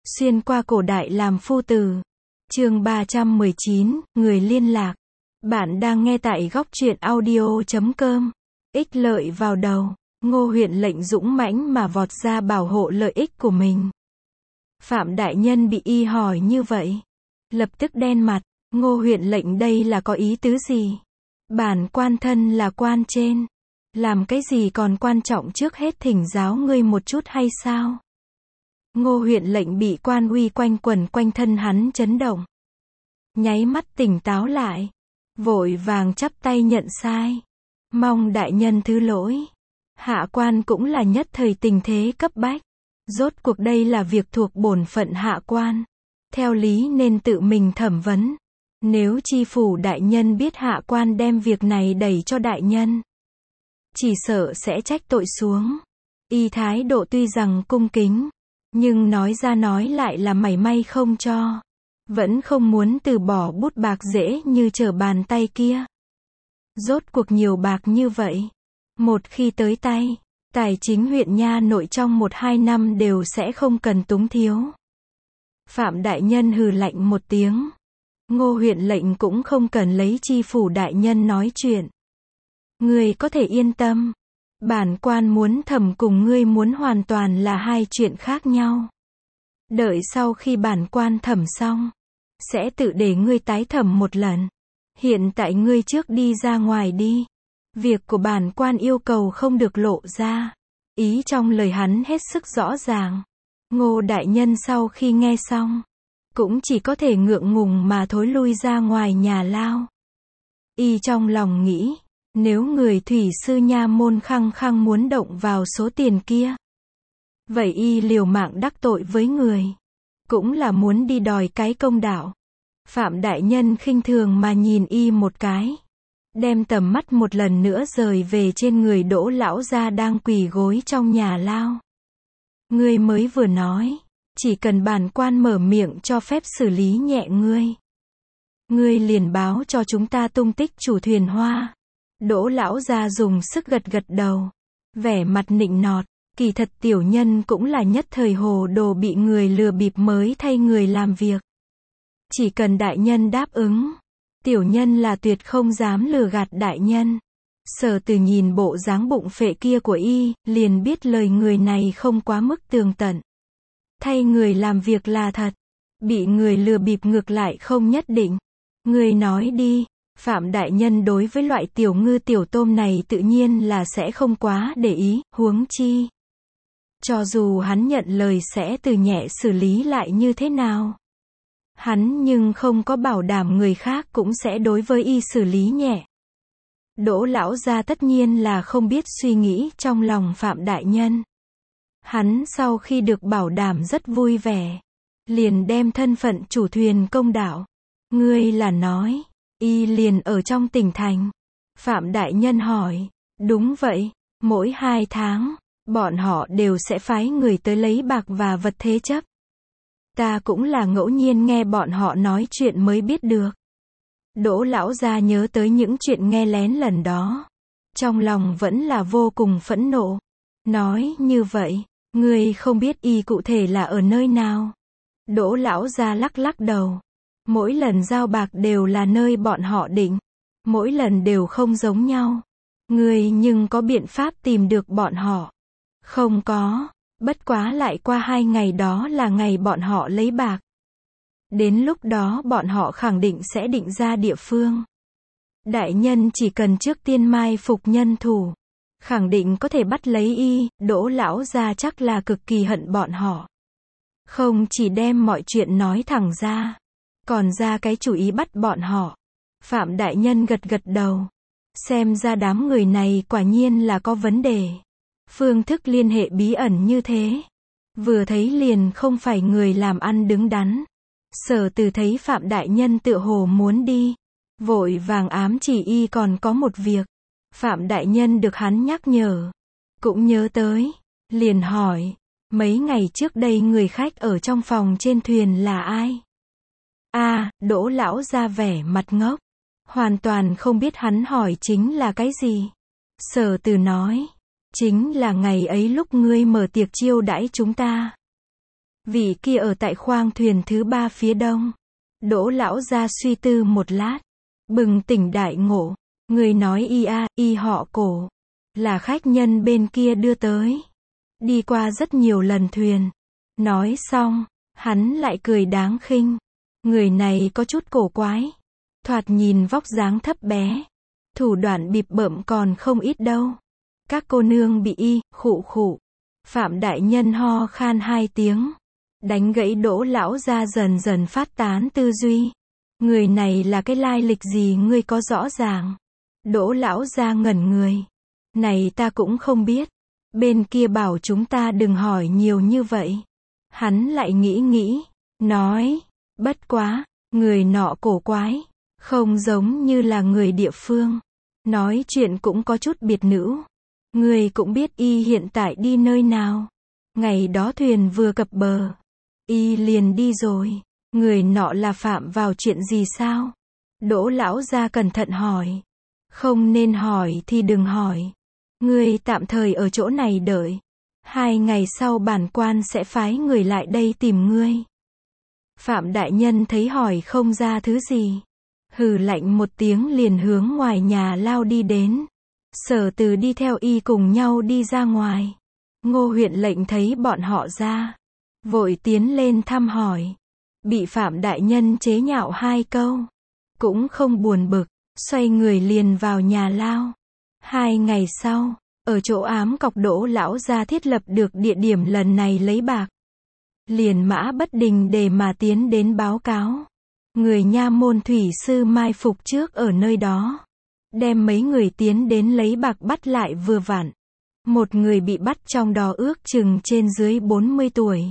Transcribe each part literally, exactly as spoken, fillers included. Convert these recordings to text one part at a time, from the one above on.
Xuyên qua cổ đại làm phu tử. Chương ba trăm mười chín, người liên lạc. Bạn đang nghe tại góc truyện audio chấm com. Ích lợi vào đầu. Ngô Huyện Lệnh dũng mãnh mà vọt ra bảo hộ lợi ích của mình. Phạm đại nhân bị y hỏi như vậy, lập tức đen mặt. Ngô Huyện Lệnh đây là có ý tứ gì? Bản quan thân là quan trên, làm cái gì còn quan trọng trước hết thỉnh giáo ngươi một chút hay sao? Ngô Huyện Lệnh bị quan uy quanh quẩn quanh thân hắn chấn động, nháy mắt tỉnh táo lại, vội vàng chắp tay nhận sai, mong đại nhân thứ lỗi. Hạ quan cũng là nhất thời tình thế cấp bách, rốt cuộc đây là việc thuộc bổn phận hạ quan, theo lý nên tự mình thẩm vấn. Nếu tri phủ đại nhân biết hạ quan đem việc này đẩy cho đại nhân, chỉ sợ sẽ trách tội xuống. Y thái độ tuy rằng cung kính, nhưng nói ra nói lại là mảy may không cho, vẫn không muốn từ bỏ bút bạc dễ như trở bàn tay kia. Rốt cuộc nhiều bạc như vậy, một khi tới tay, tài chính huyện nha nội trong một hai năm đều sẽ không cần túng thiếu. Phạm đại nhân hừ lạnh một tiếng. Ngô Huyện Lệnh cũng không cần lấy tri phủ đại nhân nói chuyện. Ngươi có thể yên tâm, bản quan muốn thẩm cùng ngươi muốn hoàn toàn là hai chuyện khác nhau. Đợi sau khi bản quan thẩm xong, sẽ tự để ngươi tái thẩm một lần. Hiện tại ngươi trước đi ra ngoài đi. Việc của bản quan yêu cầu không được lộ ra. Ý trong lời hắn hết sức rõ ràng. Ngô đại nhân sau khi nghe xong, cũng chỉ có thể ngượng ngùng mà thối lui ra ngoài nhà lao. Y trong lòng nghĩ, nếu người thủy sư nha môn khăng khăng muốn động vào số tiền kia, vậy y liều mạng đắc tội với người, cũng là muốn đi đòi cái công đạo. Phạm đại nhân khinh thường mà nhìn y một cái, đem tầm mắt một lần nữa rời về trên người Đỗ lão gia đang quỳ gối trong nhà lao. Ngươi mới vừa nói, chỉ cần bản quan mở miệng cho phép xử lý nhẹ ngươi, ngươi liền báo cho chúng ta tung tích chủ thuyền hoa. Đỗ lão gia dùng sức gật gật đầu, vẻ mặt nịnh nọt. Kỳ thật tiểu nhân cũng là nhất thời hồ đồ bị người lừa bịp mới thay người làm việc. Chỉ cần đại nhân đáp ứng, tiểu nhân là tuyệt không dám lừa gạt đại nhân. Sở Từ nhìn bộ dáng bụng phệ kia của y, liền biết lời người này không quá mức tường tận. Thay người làm việc là thật, bị người lừa bịp ngược lại không nhất định. Người nói đi. Phạm đại nhân đối với loại tiểu ngư tiểu tôm này tự nhiên là sẽ không quá để ý, huống chi. Cho dù hắn nhận lời sẽ từ nhẹ xử lý lại như thế nào, hắn nhưng không có bảo đảm người khác cũng sẽ đối với y xử lý nhẹ. Đỗ lão gia tất nhiên là không biết suy nghĩ trong lòng Phạm đại nhân. Hắn sau khi được bảo đảm rất vui vẻ, liền đem thân phận chủ thuyền công đạo. Ngươi là nói, y liền ở trong tỉnh thành? Phạm đại nhân hỏi. Đúng vậy, mỗi hai tháng, bọn họ đều sẽ phái người tới lấy bạc và vật thế chấp. Ta cũng là ngẫu nhiên nghe bọn họ nói chuyện mới biết được. Đỗ lão gia nhớ tới những chuyện nghe lén lần đó, trong lòng vẫn là vô cùng phẫn nộ. Nói như vậy, ngươi không biết y cụ thể là ở nơi nào? Đỗ lão gia lắc lắc đầu. Mỗi lần giao bạc đều là nơi bọn họ định, mỗi lần đều không giống nhau. Ngươi nhưng có biện pháp tìm được bọn họ? Không có, bất quá lại qua hai ngày đó là ngày bọn họ lấy bạc. Đến lúc đó bọn họ khẳng định sẽ định ra địa phương. Đại nhân chỉ cần trước tiên mai phục nhân thủ, khẳng định có thể bắt lấy y. Đỗ lão gia chắc là cực kỳ hận bọn họ, không chỉ đem mọi chuyện nói thẳng ra, còn ra cái chủ ý bắt bọn họ. Phạm đại nhân gật gật đầu. Xem ra đám người này quả nhiên là có vấn đề. Phương thức liên hệ bí ẩn như thế, vừa thấy liền không phải người làm ăn đứng đắn. Sở Từ thấy Phạm đại nhân tựa hồ muốn đi, vội vàng ám chỉ y còn có một việc. Phạm đại nhân được hắn nhắc nhở, cũng nhớ tới, liền hỏi, mấy ngày trước đây người khách ở trong phòng trên thuyền là ai? A, à, Đỗ lão ra vẻ mặt ngốc, hoàn toàn không biết hắn hỏi chính là cái gì. Sở Từ nói, chính là ngày ấy lúc ngươi mở tiệc chiêu đãi chúng ta. Vị kia ở tại khoang thuyền thứ ba phía đông. Đỗ lão gia suy tư một lát, bừng tỉnh đại ngộ, người nói y a, y họ Cổ, là khách nhân bên kia đưa tới. Đi qua rất nhiều lần thuyền. Nói xong, hắn lại cười đáng khinh. Người này có chút cổ quái. Thoạt nhìn vóc dáng thấp bé. Thủ đoạn bịp bợm còn không ít đâu. Các cô nương bị y, khụ khụ. Phạm đại nhân ho khan hai tiếng. Đánh gãy Đỗ lão gia dần dần phát tán tư duy. Người này là cái lai lịch gì ngươi có rõ ràng. Đỗ lão gia ngẩn người. Này ta cũng không biết. Bên kia bảo chúng ta đừng hỏi nhiều như vậy. Hắn lại nghĩ nghĩ. Nói. Bất quá. Người nọ cổ quái. Không giống như là người địa phương. Nói chuyện cũng có chút biệt nữ. Ngươi cũng biết y hiện tại đi nơi nào. Ngày đó thuyền vừa cập bờ. Y liền đi rồi. Người nọ là phạm vào chuyện gì sao? Đỗ lão gia cẩn thận hỏi. Không nên hỏi thì đừng hỏi. Ngươi tạm thời ở chỗ này đợi. Hai ngày sau bản quan sẽ phái người lại đây tìm ngươi. Phạm đại nhân thấy hỏi không ra thứ gì. Hừ lạnh một tiếng liền hướng ngoài nhà lao đi đến. Sở Từ đi theo y cùng nhau đi ra ngoài. Ngô huyện lệnh thấy bọn họ ra. Vội tiến lên thăm hỏi. Bị Phạm đại nhân chế nhạo hai câu. Cũng không buồn bực. Xoay người liền vào nhà lao. Hai ngày sau, ở chỗ ám cọc Đỗ lão gia thiết lập được địa điểm lần này lấy bạc. Liền mã bất đình để mà tiến đến báo cáo. Người nha môn thủy sư mai phục trước ở nơi đó. Đem mấy người tiến đến lấy bạc bắt lại vừa vặn. Một người bị bắt trong đó ước chừng trên dưới bốn mươi tuổi.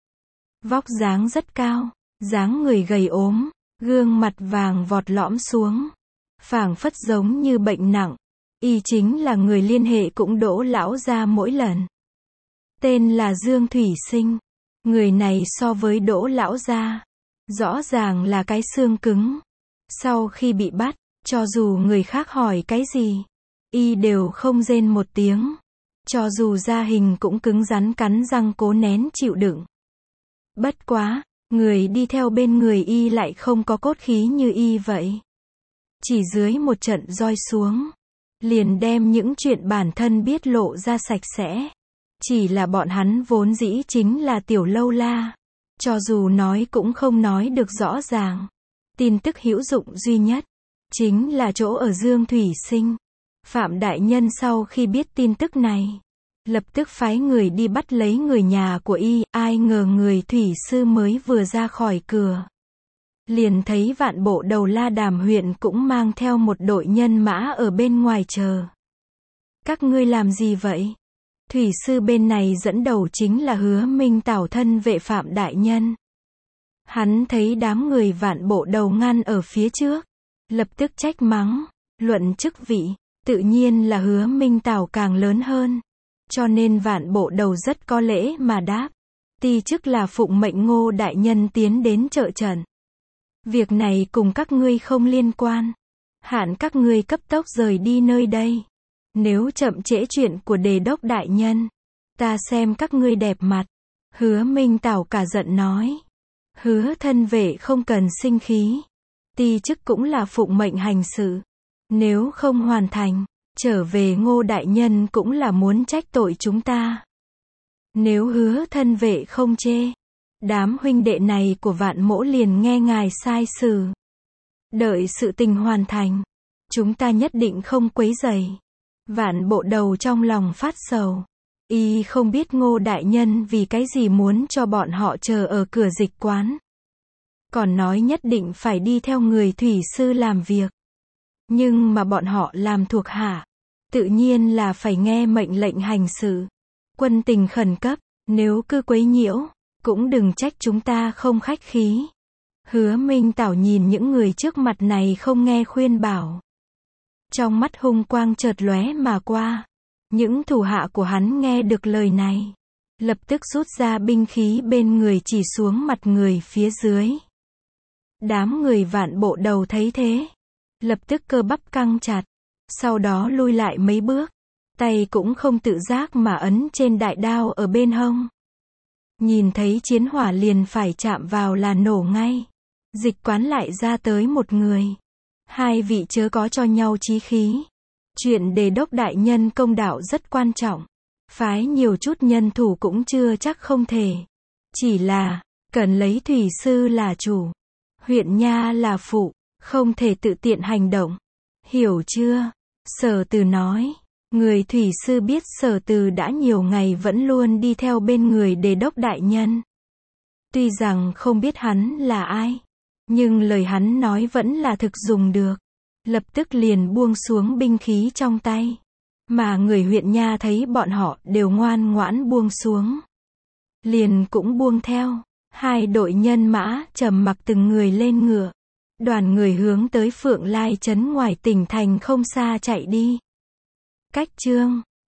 Vóc dáng rất cao, dáng người gầy ốm, gương mặt vàng vọt lõm xuống. Phảng phất giống như bệnh nặng. Y chính là người liên hệ cũng Đỗ lão gia mỗi lần. Tên là Dương Thủy Sinh. Người này so với Đỗ lão gia, rõ ràng là cái xương cứng. Sau khi bị bắt, cho dù người khác hỏi cái gì, y đều không rên một tiếng. Cho dù da hình cũng cứng rắn cắn răng cố nén chịu đựng. Bất quá, người đi theo bên người y lại không có cốt khí như y vậy. Chỉ dưới một trận roi xuống, liền đem những chuyện bản thân biết lộ ra sạch sẽ. Chỉ là bọn hắn vốn dĩ chính là tiểu lâu la. Cho dù nói cũng không nói được rõ ràng. Tin tức hữu dụng duy nhất, chính là chỗ ở Dương Thủy Sinh. Phạm đại nhân sau khi biết tin tức này, lập tức phái người đi bắt lấy người nhà của y. Ai ngờ người thủy sư mới vừa ra khỏi cửa, liền thấy Vạn Bộ Đầu La Đàm huyện cũng mang theo một đội nhân mã ở bên ngoài chờ. Các ngươi làm gì vậy? Thủy sư bên này dẫn đầu chính là Hứa Minh Tảo thân vệ Phạm đại nhân. Hắn thấy đám người Vạn Bộ Đầu ngăn ở phía trước, lập tức trách mắng. Luận chức vị, tự nhiên là Hứa Minh Tảo càng lớn hơn. Cho nên Vạn Bộ Đầu rất có lễ mà đáp. Ti chức là phụng mệnh Ngô đại nhân tiến đến trợ trận. Việc này cùng các ngươi không liên quan. Hạn các ngươi cấp tốc rời đi nơi đây. Nếu chậm trễ chuyện của đề đốc đại nhân, ta xem các ngươi đẹp mặt. Hứa Minh Tảo cả giận nói. Hứa thân vệ không cần sinh khí. Ti chức cũng là phụng mệnh hành sự. Nếu không hoàn thành, trở về Ngô đại nhân cũng là muốn trách tội chúng ta. Nếu Hứa thân vệ không chê, đám huynh đệ này của Vạn Mỗ liền nghe ngài sai xử. Đợi sự tình hoàn thành, chúng ta nhất định không quấy rầy. Vạn Bộ Đầu trong lòng phát sầu. Y không biết Ngô đại nhân vì cái gì muốn cho bọn họ chờ ở cửa dịch quán. Còn nói nhất định phải đi theo người thủy sư làm việc. Nhưng mà bọn họ làm thuộc hạ, tự nhiên là phải nghe mệnh lệnh hành sự. Quân tình khẩn cấp, nếu cứ quấy nhiễu, cũng đừng trách chúng ta không khách khí. Hứa Minh Tảo nhìn những người trước mặt này không nghe khuyên bảo. Trong mắt hung quang chợt lóe mà qua. Những thủ hạ của hắn nghe được lời này, lập tức rút ra binh khí bên người chỉ xuống mặt người phía dưới. Đám người Vạn Bộ Đầu thấy thế, lập tức cơ bắp căng chặt, sau đó lui lại mấy bước, tay cũng không tự giác mà ấn trên đại đao ở bên hông. nhìn thấy chiến hỏa liền phải chạm vào là nổ ngay. Dịch quán lại ra tới một người. Hai vị chớ có cho nhau chí khí. Chuyện đề đốc đại nhân công đạo rất quan trọng. Phái nhiều chút nhân thủ cũng chưa chắc không thể. Chỉ là, cần lấy thủy sư là chủ. Huyện nha là phụ, không thể tự tiện hành động. Hiểu chưa? Sở Từ nói. Người thủy sư biết Sở Từ đã nhiều ngày vẫn luôn đi theo bên người đề đốc đại nhân. Tuy rằng không biết hắn là ai, nhưng lời hắn nói vẫn là thực dùng được. Lập tức liền buông xuống binh khí trong tay. Mà người huyện nha thấy bọn họ đều ngoan ngoãn buông xuống. Liền cũng buông theo. Hai đội nhân mã trầm mặc từng người lên ngựa. Đoàn người hướng tới Phượng Lai trấn ngoài tỉnh thành không xa chạy đi. Cách chương